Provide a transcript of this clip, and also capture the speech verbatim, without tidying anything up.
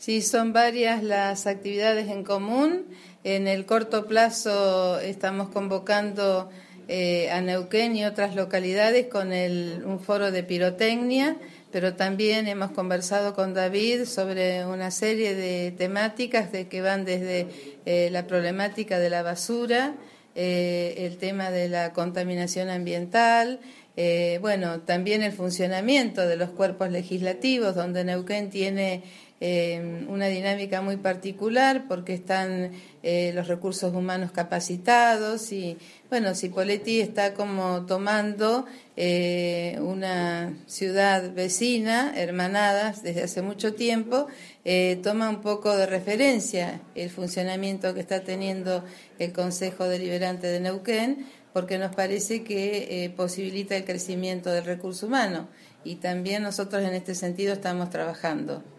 Sí, son varias las actividades en común. En el corto plazo estamos convocando eh, a Neuquén y otras localidades con el, un foro de pirotecnia, pero también hemos conversado con David sobre una serie de temáticas de que van desde eh, la problemática de la basura, eh, el tema de la contaminación ambiental, eh, bueno, también el funcionamiento de los cuerpos legislativos, donde Neuquén tiene eh, una dinámica muy particular porque están eh, los recursos humanos capacitados y, bueno, Cipolletti está como tomando eh, una ciudad vecina, hermanadas desde hace mucho tiempo, eh, toma un poco de referencia el funcionamiento que está teniendo el Consejo Deliberante de Neuquén, porque nos parece que eh, posibilita el crecimiento del recurso humano y también nosotros en este sentido estamos trabajando.